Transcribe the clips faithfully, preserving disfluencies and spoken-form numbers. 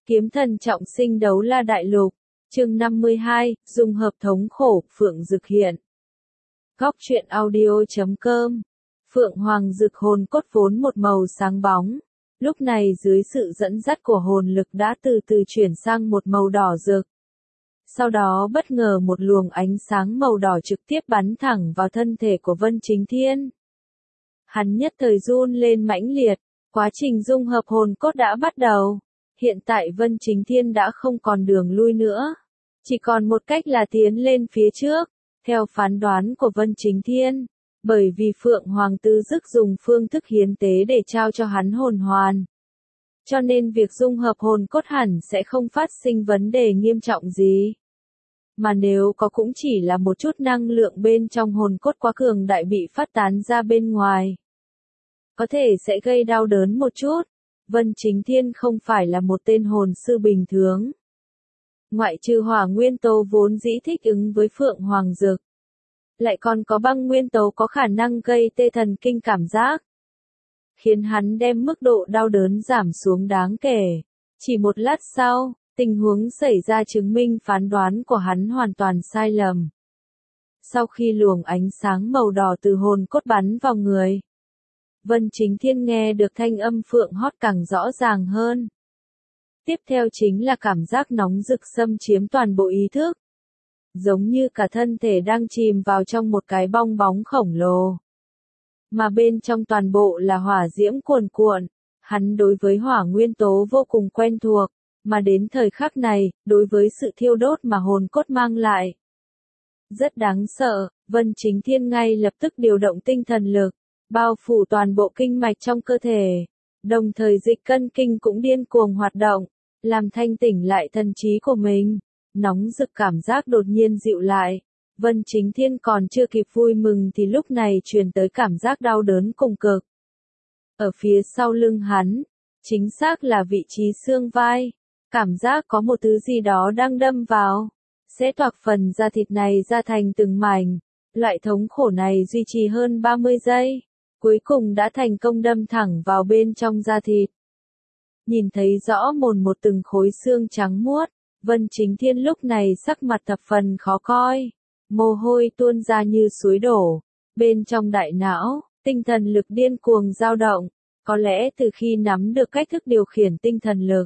Kiếm thần trọng sinh đấu la đại lục, chương năm mươi hai, dung hợp thống khổ, Phượng Dực hiện. Góc truyện audio chấm com. Phượng Hoàng Dực hồn cốt vốn một màu sáng bóng, lúc này dưới sự dẫn dắt của hồn lực đã từ từ chuyển sang một màu đỏ rực. Sau đó bất ngờ một luồng ánh sáng màu đỏ trực tiếp bắn thẳng vào thân thể của Vân Chính Thiên. Hắn nhất thời run lên mãnh liệt, quá trình dung hợp hồn cốt đã bắt đầu. Hiện tại Vân Chính Thiên đã không còn đường lui nữa, chỉ còn một cách là tiến lên phía trước, theo phán đoán của Vân Chính Thiên, bởi vì Phượng Hoàng Tứ Dực dùng phương thức hiến tế để trao cho hắn hồn hoàn. Cho nên việc dung hợp hồn cốt hẳn sẽ không phát sinh vấn đề nghiêm trọng gì. Mà nếu có cũng chỉ là một chút năng lượng bên trong hồn cốt quá cường đại bị phát tán ra bên ngoài. Có thể sẽ gây đau đớn một chút. Vân Chính Thiên không phải là một tên hồn sư bình thường. Ngoại trừ hỏa nguyên tố vốn dĩ thích ứng với Phượng Hoàng Dực, lại còn có băng nguyên tố có khả năng gây tê thần kinh cảm giác, khiến hắn đem mức độ đau đớn giảm xuống đáng kể. Chỉ một lát sau, tình huống xảy ra chứng minh phán đoán của hắn hoàn toàn sai lầm. Sau khi luồng ánh sáng màu đỏ từ hồn cốt bắn vào người, Vân Chính Thiên nghe được thanh âm phượng hót càng rõ ràng hơn. Tiếp theo chính là cảm giác nóng rực xâm chiếm toàn bộ ý thức. Giống như cả thân thể đang chìm vào trong một cái bong bóng khổng lồ. Mà bên trong toàn bộ là hỏa diễm cuồn cuộn. Hắn đối với hỏa nguyên tố vô cùng quen thuộc, mà đến thời khắc này, đối với sự thiêu đốt mà hồn cốt mang lại. Rất đáng sợ, Vân Chính Thiên ngay lập tức điều động tinh thần lực, bao phủ toàn bộ kinh mạch trong cơ thể, đồng thời dịch cân kinh cũng điên cuồng hoạt động, làm thanh tỉnh lại thần trí của mình. Nóng rực cảm giác đột nhiên dịu lại, Vân Chính Thiên còn chưa kịp vui mừng thì lúc này truyền tới cảm giác đau đớn cùng cực. Ở phía sau lưng hắn, chính xác là vị trí xương vai, cảm giác có một thứ gì đó đang đâm vào, sẽ toạc phần da thịt này ra thành từng mảnh. Loại thống khổ này duy trì hơn ba mươi giây. Cuối cùng đã thành công đâm thẳng vào bên trong da thịt. Nhìn thấy rõ mồn một từng khối xương trắng muốt, Vân Chính Thiên lúc này sắc mặt thập phần khó coi. Mồ hôi tuôn ra như suối đổ. Bên trong đại não, tinh thần lực điên cuồng dao động. Có lẽ từ khi nắm được cách thức điều khiển tinh thần lực.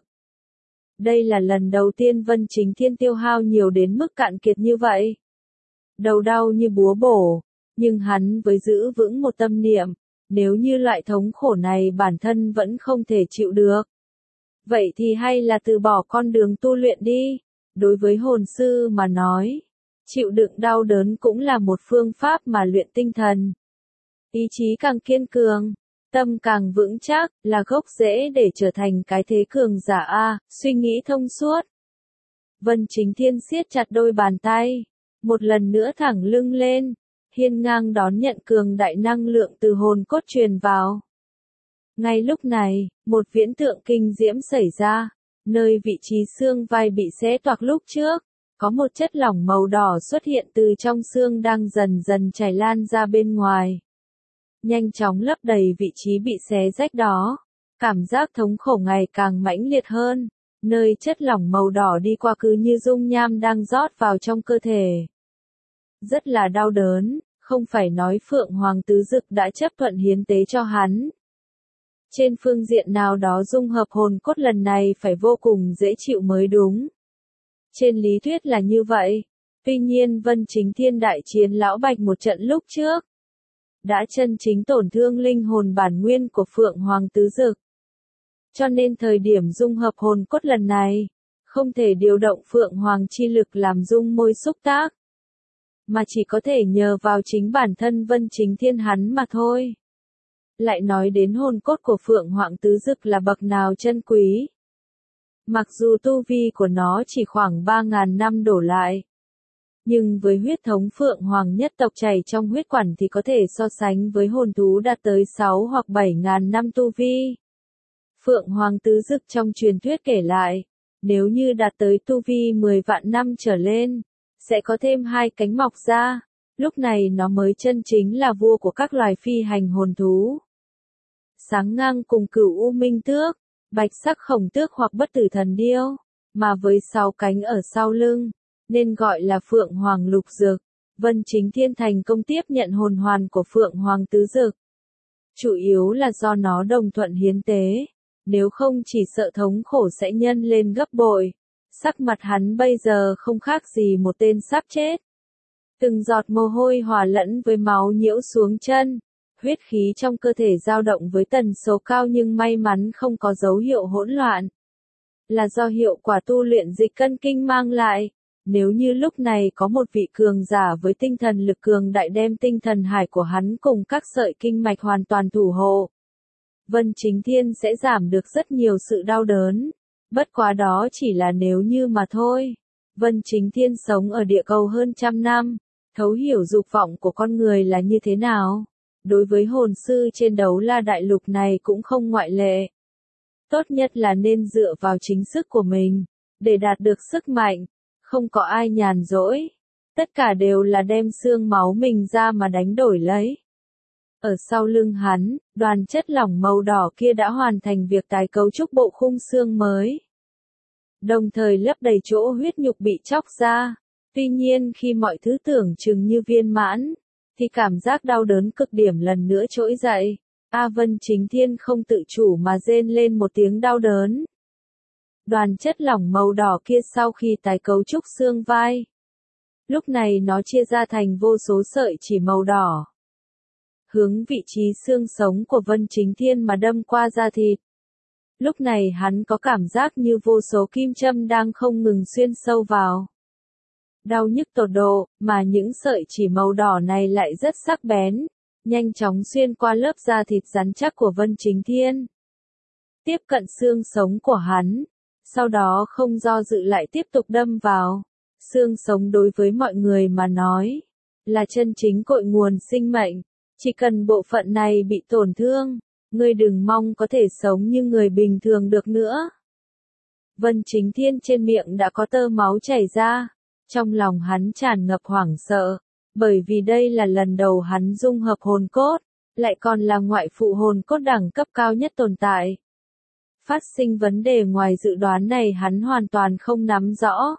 Đây là lần đầu tiên Vân Chính Thiên tiêu hao nhiều đến mức cạn kiệt như vậy. Đầu đau như búa bổ, nhưng hắn với giữ vững một tâm niệm. Nếu như loại thống khổ này bản thân vẫn không thể chịu được, vậy thì hay là từ bỏ con đường tu luyện đi. Đối với hồn sư mà nói, chịu đựng đau đớn cũng là một phương pháp mà luyện tinh thần. Ý chí càng kiên cường, tâm càng vững chắc, là gốc rễ để trở thành cái thế cường giả A, suy nghĩ thông suốt. Vân Chính Thiên siết chặt đôi bàn tay, một lần nữa thẳng lưng lên. Hiên ngang đón nhận cường đại năng lượng từ hồn cốt truyền vào. Ngay lúc này, một viễn tượng kinh diễm xảy ra, nơi vị trí xương vai bị xé toạc lúc trước, có một chất lỏng màu đỏ xuất hiện từ trong xương đang dần dần chảy lan ra bên ngoài. Nhanh chóng lấp đầy vị trí bị xé rách đó, cảm giác thống khổ ngày càng mãnh liệt hơn, nơi chất lỏng màu đỏ đi qua cứ như dung nham đang rót vào trong cơ thể. Rất là đau đớn, không phải nói Phượng Hoàng Tứ Dực đã chấp thuận hiến tế cho hắn. Trên phương diện nào đó dung hợp hồn cốt lần này phải vô cùng dễ chịu mới đúng. Trên lý thuyết là như vậy. Tuy nhiên Vân Chính Thiên đại chiến lão Bạch một trận lúc trước, đã chân chính tổn thương linh hồn bản nguyên của Phượng Hoàng Tứ Dực. Cho nên thời điểm dung hợp hồn cốt lần này, không thể điều động Phượng Hoàng chi lực làm dung môi xúc tác, mà chỉ có thể nhờ vào chính bản thân Vân Chính Thiên hắn mà thôi. Lại nói đến hồn cốt của Phượng Hoàng Tứ Dực là bậc nào chân quý. Mặc dù tu vi của nó chỉ khoảng ba ngàn năm đổ lại, nhưng với huyết thống Phượng Hoàng nhất tộc chảy trong huyết quản thì có thể so sánh với hồn thú đạt tới sáu hoặc bảy ngàn năm tu vi. Phượng Hoàng Tứ Dực trong truyền thuyết kể lại, nếu như đạt tới tu vi mười vạn năm trở lên, sẽ có thêm hai cánh mọc ra, lúc này nó mới chân chính là vua của các loài phi hành hồn thú. Sáng ngang cùng Cửu U Minh Tước, bạch sắc khổng tước hoặc bất tử thần điêu, mà với sáu cánh ở sau lưng, nên gọi là Phượng Hoàng Lục Dực. Vân Chính Thiên thành công tiếp nhận hồn hoàn của Phượng Hoàng Tứ Dực. Chủ yếu là do nó đồng thuận hiến tế, nếu không chỉ sợ thống khổ sẽ nhân lên gấp bội. Sắc mặt hắn bây giờ không khác gì một tên sắp chết. Từng giọt mồ hôi hòa lẫn với máu nhiễu xuống chân, huyết khí trong cơ thể dao động với tần số cao nhưng may mắn không có dấu hiệu hỗn loạn. Là do hiệu quả tu luyện dịch cân kinh mang lại. Nếu như lúc này có một vị cường giả với tinh thần lực cường đại đem tinh thần hải của hắn cùng các sợi kinh mạch hoàn toàn thủ hộ, Vân Chính Thiên sẽ giảm được rất nhiều sự đau đớn. Bất quá đó chỉ là nếu như mà thôi. Vân Chính Thiên sống ở địa cầu hơn trăm năm, thấu hiểu dục vọng của con người là như thế nào. Đối với hồn sư trên đấu la đại lục này cũng không ngoại lệ. Tốt nhất là nên dựa vào chính sức của mình, để đạt được sức mạnh. Không có ai nhàn rỗi. Tất cả đều là đem xương máu mình ra mà đánh đổi lấy. Ở sau lưng hắn, đoàn chất lỏng màu đỏ kia đã hoàn thành việc tái cấu trúc bộ khung xương mới. Đồng thời lấp đầy chỗ huyết nhục bị chóc ra. Tuy nhiên khi mọi thứ tưởng chừng như viên mãn, thì cảm giác đau đớn cực điểm lần nữa trỗi dậy. A Vân Chính Thiên không tự chủ mà rên lên một tiếng đau đớn. Đoàn chất lỏng màu đỏ kia sau khi tái cấu trúc xương vai, lúc này nó chia ra thành vô số sợi chỉ màu đỏ, hướng vị trí xương sống của Vân Chính Thiên mà đâm qua da thịt. Lúc này hắn có cảm giác như vô số kim châm đang không ngừng xuyên sâu vào. Đau nhức tột độ, mà những sợi chỉ màu đỏ này lại rất sắc bén, nhanh chóng xuyên qua lớp da thịt rắn chắc của Vân Chính Thiên, tiếp cận xương sống của hắn. Sau đó không do dự lại tiếp tục đâm vào. Xương sống đối với mọi người mà nói, là chân chính cội nguồn sinh mệnh. Chỉ cần bộ phận này bị tổn thương, ngươi đừng mong có thể sống như người bình thường được nữa. Vân Chính Thiên trên miệng đã có tơ máu chảy ra. Trong lòng hắn tràn ngập hoảng sợ, bởi vì đây là lần đầu hắn dung hợp hồn cốt, lại còn là ngoại phụ hồn cốt đẳng cấp cao nhất tồn tại. Phát sinh vấn đề ngoài dự đoán này hắn hoàn toàn không nắm rõ.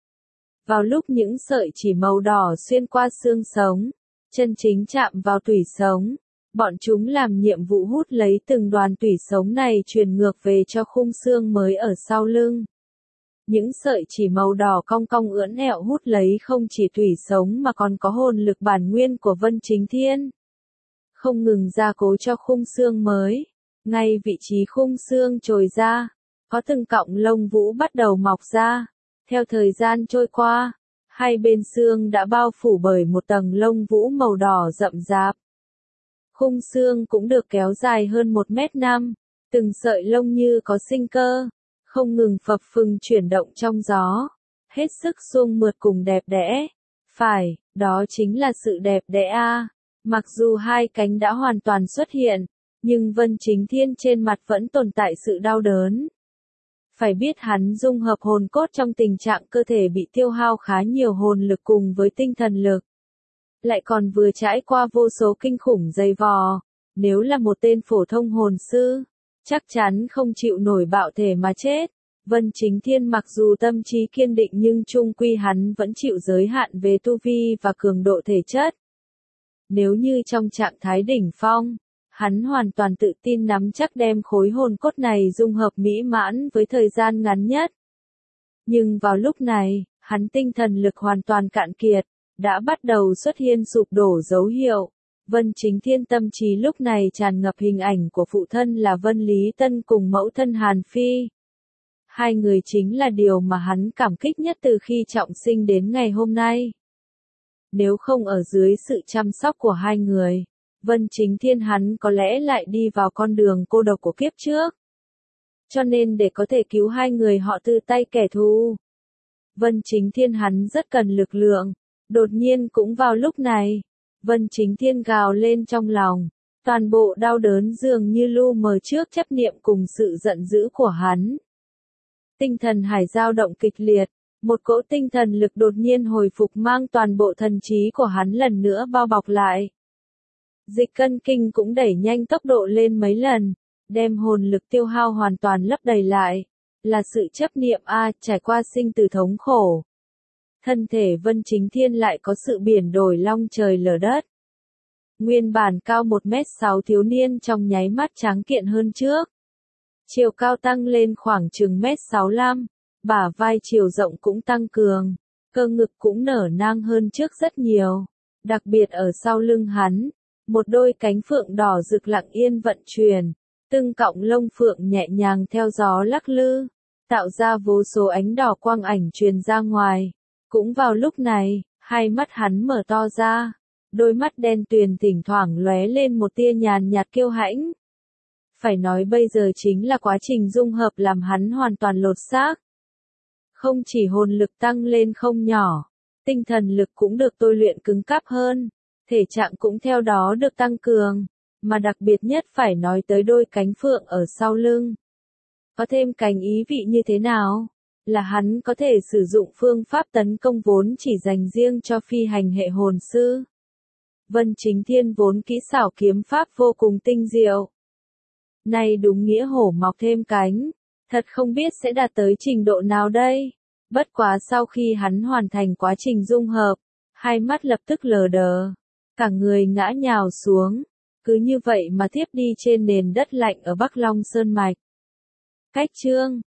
Vào lúc những sợi chỉ màu đỏ xuyên qua xương sống, chân chính chạm vào tủy sống, bọn chúng làm nhiệm vụ hút lấy từng đoàn tủy sống này truyền ngược về cho khung xương mới ở sau lưng. Những sợi chỉ màu đỏ cong cong ưỡn ẹo hút lấy không chỉ tủy sống mà còn có hồn lực bản nguyên của Vân Chính Thiên. Không ngừng gia cố cho khung xương mới. Ngay vị trí khung xương trồi ra, có từng cọng lông vũ bắt đầu mọc ra. Theo thời gian trôi qua, hai bên xương đã bao phủ bởi một tầng lông vũ màu đỏ rậm rạp. Khung xương cũng được kéo dài hơn một mét năm, từng sợi lông như có sinh cơ, không ngừng phập phừng chuyển động trong gió, hết sức suông mượt cùng đẹp đẽ. Phải, đó chính là sự đẹp đẽ a. Mặc dù hai cánh đã hoàn toàn xuất hiện, nhưng Vân Chính Thiên trên mặt vẫn tồn tại sự đau đớn. Phải biết hắn dung hợp hồn cốt trong tình trạng cơ thể bị tiêu hao khá nhiều hồn lực cùng với tinh thần lực. Lại còn vừa trải qua vô số kinh khủng dày vò. Nếu là một tên phổ thông hồn sư, chắc chắn không chịu nổi bạo thể mà chết. Vân Chính Thiên mặc dù tâm trí kiên định nhưng chung quy hắn vẫn chịu giới hạn về tu vi và cường độ thể chất. Nếu như trong trạng thái đỉnh phong, hắn hoàn toàn tự tin nắm chắc đem khối hồn cốt này dung hợp mỹ mãn với thời gian ngắn nhất. Nhưng vào lúc này, hắn tinh thần lực hoàn toàn cạn kiệt, đã bắt đầu xuất hiện sụp đổ dấu hiệu. Vân Chính Thiên tâm trí lúc này tràn ngập hình ảnh của phụ thân là Vân Lý Tân cùng mẫu thân Hàn Phi. Hai người chính là điều mà hắn cảm kích nhất từ khi trọng sinh đến ngày hôm nay. Nếu không ở dưới sự chăm sóc của hai người, Vân Chính Thiên hắn có lẽ lại đi vào con đường cô độc của kiếp trước. Cho nên để có thể cứu hai người họ từ tay kẻ thù, Vân Chính Thiên hắn rất cần lực lượng. Đột nhiên cũng vào lúc này, Vân Chính Thiên gào lên trong lòng, toàn bộ đau đớn dường như lu mờ trước chấp niệm cùng sự giận dữ của hắn. Tinh thần hải dao động kịch liệt, một cỗ tinh thần lực đột nhiên hồi phục mang toàn bộ thần trí của hắn lần nữa bao bọc lại. Dịch cân kinh cũng đẩy nhanh tốc độ lên mấy lần, đem hồn lực tiêu hao hoàn toàn lấp đầy lại, là sự chấp niệm a, trải qua sinh tử thống khổ. Thân thể Vân Chính Thiên lại có sự biển đổi long trời lở đất. Nguyên bản cao một mét sáu thiếu niên trong nháy mắt tráng kiện hơn trước. Chiều cao tăng lên khoảng chừng mét sáu lăm, bả vai chiều rộng cũng tăng cường, cơ ngực cũng nở nang hơn trước rất nhiều. Đặc biệt ở sau lưng hắn, một đôi cánh phượng đỏ rực lặng yên vận chuyển, từng cọng lông phượng nhẹ nhàng theo gió lắc lư, tạo ra vô số ánh đỏ quang ảnh truyền ra ngoài. Cũng vào lúc này, hai mắt hắn mở to ra, đôi mắt đen tuyền thỉnh thoảng lóe lên một tia nhàn nhạt kiêu hãnh. Phải nói bây giờ chính là quá trình dung hợp làm hắn hoàn toàn lột xác. Không chỉ hồn lực tăng lên không nhỏ, tinh thần lực cũng được tôi luyện cứng cáp hơn, thể trạng cũng theo đó được tăng cường, mà đặc biệt nhất phải nói tới đôi cánh phượng ở sau lưng. Có thêm cánh ý vị như thế nào? Là hắn có thể sử dụng phương pháp tấn công vốn chỉ dành riêng cho phi hành hệ hồn sư. Vân Chính Thiên vốn kỹ xảo kiếm pháp vô cùng tinh diệu. Nay đúng nghĩa hổ mọc thêm cánh, thật không biết sẽ đạt tới trình độ nào đây. Bất quá sau khi hắn hoàn thành quá trình dung hợp, hai mắt lập tức lờ đờ, cả người ngã nhào xuống, cứ như vậy mà thiếp đi trên nền đất lạnh ở Bắc Long Sơn Mạch. Cách chương